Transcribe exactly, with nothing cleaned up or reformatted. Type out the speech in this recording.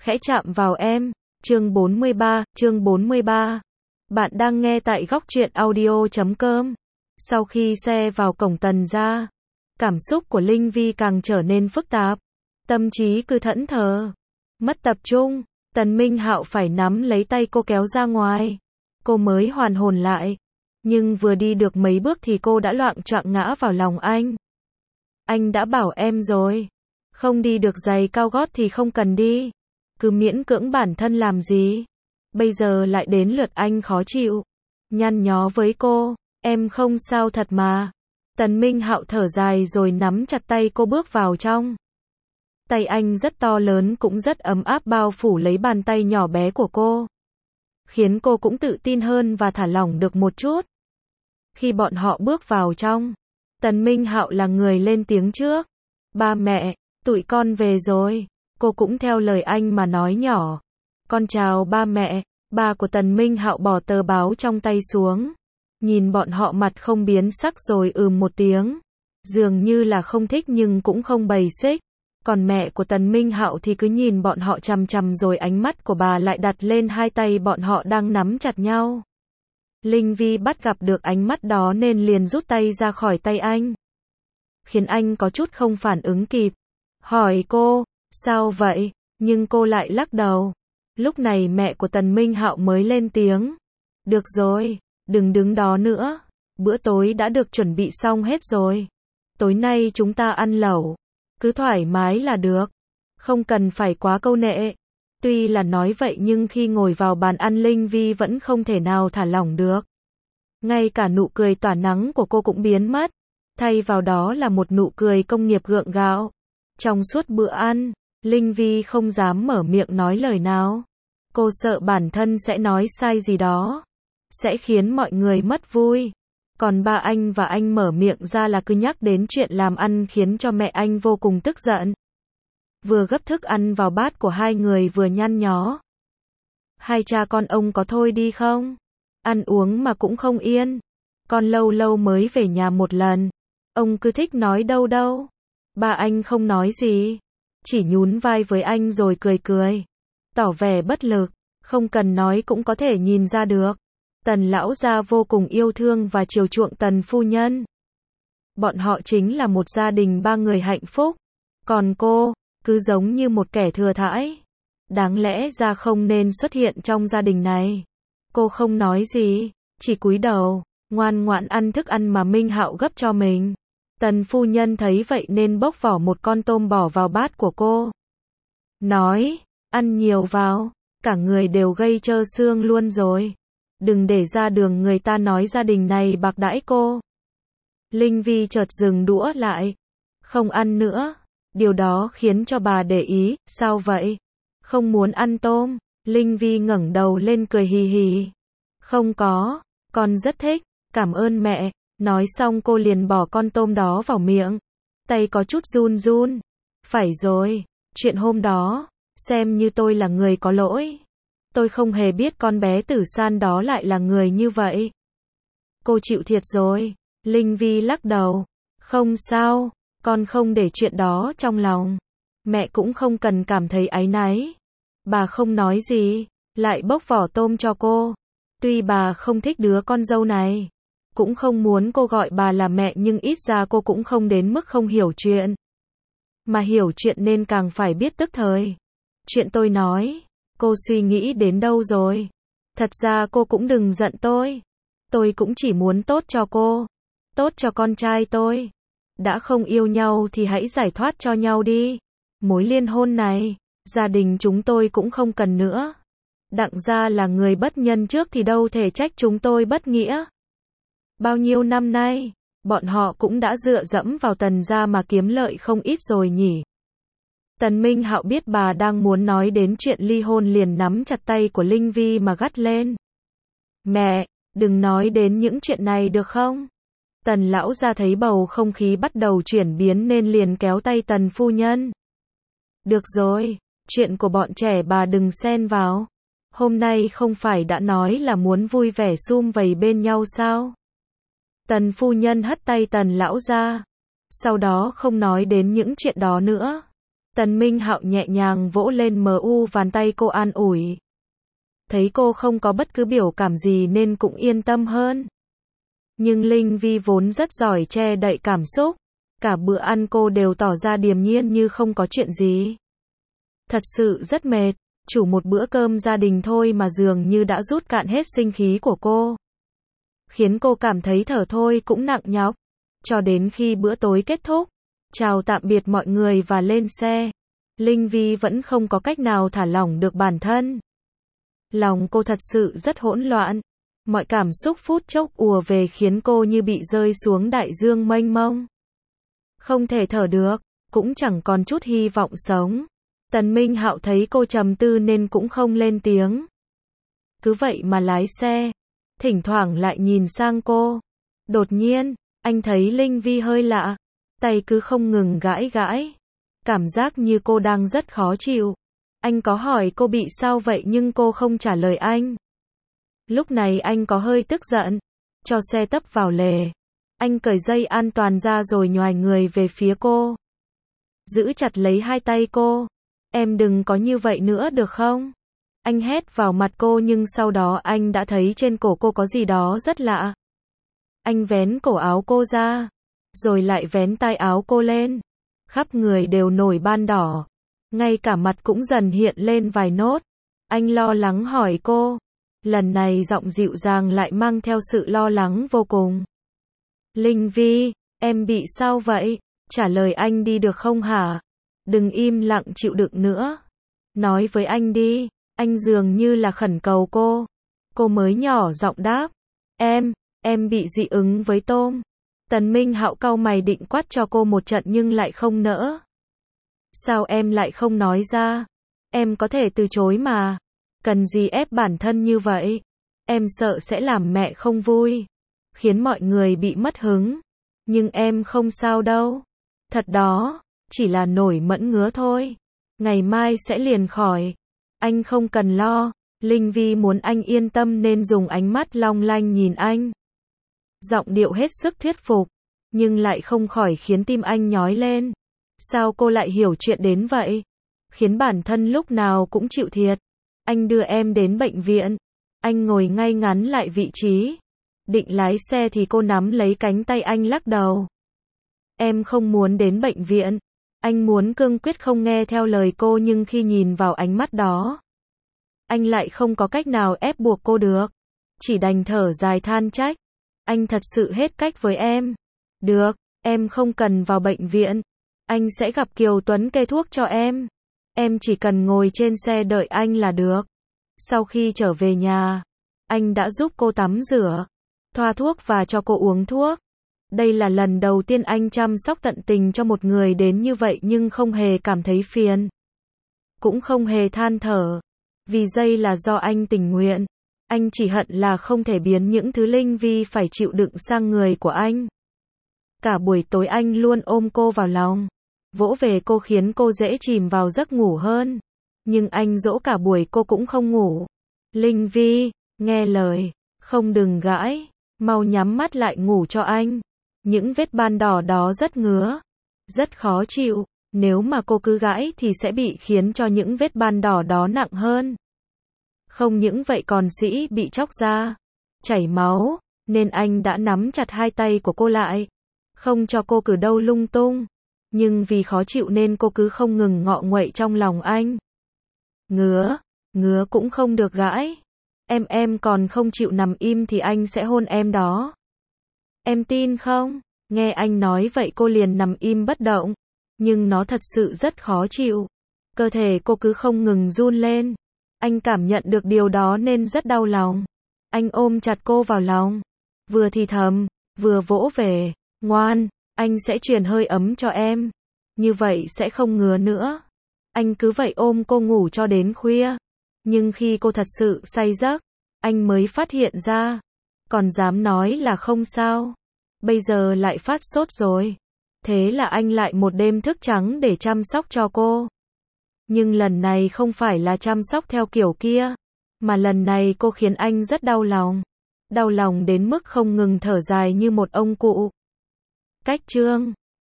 khẽ chạm vào em. Chương bốn mươi ba, chương bốn mươi ba. Bạn đang nghe tại góc truyện audio chấm com. Sau khi xe vào cổng Tần gia, cảm xúc của Linh Vi càng trở nên phức tạp. Tâm trí cứ thẫn thờ, mất tập trung. Tần Minh Hạo phải nắm lấy tay cô kéo ra ngoài. Cô mới hoàn hồn lại. Nhưng vừa đi được mấy bước thì cô đã loạng choạng ngã vào lòng anh. Anh đã bảo em rồi. Không đi được giày cao gót thì không cần đi. Cứ miễn cưỡng bản thân làm gì. Bây giờ lại đến lượt anh khó chịu. Nhăn nhó với cô. Em không sao thật mà. Tần Minh Hạo thở dài rồi nắm chặt tay cô bước vào trong. Tay anh rất to lớn cũng rất ấm áp bao phủ lấy bàn tay nhỏ bé của cô. Khiến cô cũng tự tin hơn và thả lỏng được một chút. Khi bọn họ bước vào trong, Tần Minh Hạo là người lên tiếng trước. Ba mẹ, tụi con về rồi. Cô cũng theo lời anh mà nói nhỏ. Con chào ba mẹ. Ba của Tần Minh Hạo bỏ tờ báo trong tay xuống. Nhìn bọn họ mặt không biến sắc rồi ừm một tiếng. Dường như là không thích nhưng cũng không bày xích. Còn mẹ của Tần Minh Hạo thì cứ nhìn bọn họ chằm chằm rồi ánh mắt của bà lại đặt lên hai tay bọn họ đang nắm chặt nhau. Linh Vi bắt gặp được ánh mắt đó nên liền rút tay ra khỏi tay anh. Khiến anh có chút không phản ứng kịp. Hỏi cô, sao vậy? Nhưng cô lại lắc đầu. Lúc này mẹ của Tần Minh Hạo mới lên tiếng. Được rồi, đừng đứng đó nữa. Bữa tối đã được chuẩn bị xong hết rồi. Tối nay chúng ta ăn lẩu. Cứ thoải mái là được. Không cần phải quá câu nệ. Tuy là nói vậy nhưng khi ngồi vào bàn ăn Linh Vi vẫn không thể nào thả lỏng được. Ngay cả nụ cười tỏa nắng của cô cũng biến mất. Thay vào đó là một nụ cười công nghiệp gượng gạo. Trong suốt bữa ăn, Linh Vi không dám mở miệng nói lời nào. Cô sợ bản thân sẽ nói sai gì đó. Sẽ khiến mọi người mất vui. Còn ba anh và anh mở miệng ra là cứ nhắc đến chuyện làm ăn khiến cho mẹ anh vô cùng tức giận. Vừa gấp thức ăn vào bát của hai người vừa nhăn nhó. Hai cha con ông có thôi đi không? Ăn uống mà cũng không yên. Con lâu lâu mới về nhà một lần. Ông cứ thích nói đâu đâu. Ba anh không nói gì. Chỉ nhún vai với anh rồi cười cười. Tỏ vẻ bất lực. Không cần nói cũng có thể nhìn ra được. Tần lão gia vô cùng yêu thương và chiều chuộng Tần phu nhân. Bọn họ chính là một gia đình ba người hạnh phúc. Còn cô, cứ giống như một kẻ thừa thãi. Đáng lẽ ra không nên xuất hiện trong gia đình này. Cô không nói gì, chỉ cúi đầu, ngoan ngoãn ăn thức ăn mà Minh Hạo gấp cho mình. Tần phu nhân thấy vậy nên bốc vỏ một con tôm bỏ vào bát của cô. Nói, ăn nhiều vào, cả người đều gây trơ xương luôn rồi. Đừng để ra đường người ta nói gia đình này bạc đãi cô. Linh Vi chợt dừng đũa lại. Không ăn nữa. Điều đó khiến cho bà để ý. Sao vậy? Không muốn ăn tôm. Linh Vi ngẩng đầu lên cười hì hì. Không có. Con rất thích. Cảm ơn mẹ. Nói xong cô liền bỏ con tôm đó vào miệng. Tay có chút run run. Phải rồi. Chuyện hôm đó. Xem như tôi là người có lỗi. Tôi không hề biết con bé Tử San đó lại là người như vậy. Cô chịu thiệt rồi. Linh Vi lắc đầu. Không sao, con không để chuyện đó trong lòng. Mẹ cũng không cần cảm thấy áy náy. Bà không nói gì, lại bốc vỏ tôm cho cô. Tuy bà không thích đứa con dâu này, cũng không muốn cô gọi bà là mẹ nhưng ít ra cô cũng không đến mức không hiểu chuyện. Mà hiểu chuyện nên càng phải biết tức thời. Chuyện tôi nói. Cô suy nghĩ đến đâu rồi? Thật ra cô cũng đừng giận tôi. Tôi cũng chỉ muốn tốt cho cô. Tốt cho con trai tôi. Đã không yêu nhau thì hãy giải thoát cho nhau đi. Mối liên hôn này, gia đình chúng tôi cũng không cần nữa. Đặng gia là người bất nhân trước thì đâu thể trách chúng tôi bất nghĩa. Bao nhiêu năm nay, bọn họ cũng đã dựa dẫm vào Tần gia mà kiếm lợi không ít rồi nhỉ. Tần Minh Hạo biết bà đang muốn nói đến chuyện ly hôn liền nắm chặt tay của Linh Vi mà gắt lên. Mẹ, đừng nói đến những chuyện này được không? Tần lão gia thấy bầu không khí bắt đầu chuyển biến nên liền kéo tay Tần phu nhân. Được rồi, chuyện của bọn trẻ bà đừng xen vào. Hôm nay không phải đã nói là muốn vui vẻ sum vầy bên nhau sao? Tần phu nhân hất tay Tần lão gia. Sau đó không nói đến những chuyện đó nữa. Tần Minh Hạo nhẹ nhàng vỗ lên mờ u bàn tay cô an ủi. Thấy cô không có bất cứ biểu cảm gì nên cũng yên tâm hơn. Nhưng Linh Vi vốn rất giỏi che đậy cảm xúc. Cả bữa ăn cô đều tỏ ra điềm nhiên như không có chuyện gì. Thật sự rất mệt. Chủ một bữa cơm gia đình thôi mà dường như đã rút cạn hết sinh khí của cô. Khiến cô cảm thấy thở thôi cũng nặng nhọc. Cho đến khi bữa tối kết thúc. Chào tạm biệt mọi người và lên xe. Linh Vi vẫn không có cách nào thả lỏng được bản thân. Lòng cô thật sự rất hỗn loạn. Mọi cảm xúc phút chốc ùa về khiến cô như bị rơi xuống đại dương mênh mông. Không thể thở được, cũng chẳng còn chút hy vọng sống. Tần Minh Hạo thấy cô trầm tư nên cũng không lên tiếng. Cứ vậy mà lái xe, thỉnh thoảng lại nhìn sang cô. Đột nhiên, anh thấy Linh Vi hơi lạ, tay cứ không ngừng gãi gãi. Cảm giác như cô đang rất khó chịu. Anh có hỏi cô bị sao vậy nhưng cô không trả lời anh. Lúc này anh có hơi tức giận, cho xe tấp vào lề. Anh cởi dây an toàn ra rồi nhoài người về phía cô. Giữ chặt lấy hai tay cô. Em đừng có như vậy nữa được không? Anh hét vào mặt cô nhưng sau đó anh đã thấy trên cổ cô có gì đó rất lạ. Anh vén cổ áo cô ra, rồi lại vén tay áo cô lên. Khắp người đều nổi ban đỏ. Ngay cả mặt cũng dần hiện lên vài nốt. Anh lo lắng hỏi cô. Lần này giọng dịu dàng lại mang theo sự lo lắng vô cùng. Linh Vi, em bị sao vậy? Trả lời anh đi được không hả? Đừng im lặng chịu đựng nữa. Nói với anh đi. Anh dường như là khẩn cầu cô. Cô mới nhỏ giọng đáp. Em, em bị dị ứng với tôm. Tần Minh Hạo cau mày định quát cho cô một trận nhưng lại không nỡ. Sao em lại không nói ra? Em có thể từ chối mà. Cần gì ép bản thân như vậy? Em sợ sẽ làm mẹ không vui. Khiến mọi người bị mất hứng. Nhưng em không sao đâu. Thật đó, chỉ là nổi mẫn ngứa thôi. Ngày mai sẽ liền khỏi. Anh không cần lo. Linh Vi muốn anh yên tâm nên dùng ánh mắt long lanh nhìn anh. Giọng điệu hết sức thuyết phục. Nhưng lại không khỏi khiến tim anh nhói lên. Sao cô lại hiểu chuyện đến vậy? Khiến bản thân lúc nào cũng chịu thiệt. Anh đưa em đến bệnh viện. Anh ngồi ngay ngắn lại vị trí. Định lái xe thì cô nắm lấy cánh tay anh lắc đầu. Em không muốn đến bệnh viện. Anh muốn cương quyết không nghe theo lời cô nhưng khi nhìn vào ánh mắt đó, anh lại không có cách nào ép buộc cô được. Chỉ đành thở dài than trách. Anh thật sự hết cách với em. Được, em không cần vào bệnh viện. Anh sẽ gặp Kiều Tuấn kê thuốc cho em. Em chỉ cần ngồi trên xe đợi anh là được. Sau khi trở về nhà, anh đã giúp cô tắm rửa, thoa thuốc và cho cô uống thuốc. Đây là lần đầu tiên anh chăm sóc tận tình cho một người đến như vậy nhưng không hề cảm thấy phiền. Cũng không hề than thở. Vì đây là do anh tình nguyện. Anh chỉ hận là không thể biến những thứ Linh Vi phải chịu đựng sang người của anh. Cả buổi tối anh luôn ôm cô vào lòng. Vỗ về cô khiến cô dễ chìm vào giấc ngủ hơn. Nhưng anh dỗ cả buổi cô cũng không ngủ. Linh Vi, nghe lời, không đừng gãi, mau nhắm mắt lại ngủ cho anh. Những vết ban đỏ đó rất ngứa, rất khó chịu. Nếu mà cô cứ gãi thì sẽ bị khiến cho những vết ban đỏ đó nặng hơn. Không những vậy còn sĩ bị chóc da, chảy máu, nên anh đã nắm chặt hai tay của cô lại. Không cho cô cử đâu lung tung. Nhưng vì khó chịu nên cô cứ không ngừng ngọ nguậy trong lòng anh. Ngứa, ngứa cũng không được gãi. Em em còn không chịu nằm im thì anh sẽ hôn em đó. Em tin không? Nghe anh nói vậy cô liền nằm im bất động. Nhưng nó thật sự rất khó chịu. Cơ thể cô cứ không ngừng run lên. Anh cảm nhận được điều đó nên rất đau lòng. Anh ôm chặt cô vào lòng. Vừa thì thầm, vừa vỗ về. Ngoan, anh sẽ truyền hơi ấm cho em. Như vậy sẽ không ngứa nữa. Anh cứ vậy ôm cô ngủ cho đến khuya. Nhưng khi cô thật sự say giấc, anh mới phát hiện ra. Còn dám nói là không sao. Bây giờ lại phát sốt rồi. Thế là anh lại một đêm thức trắng để chăm sóc cho cô. Nhưng lần này không phải là chăm sóc theo kiểu kia. Mà lần này cô khiến anh rất đau lòng. Đau lòng đến mức không ngừng thở dài như một ông cụ. Cách chương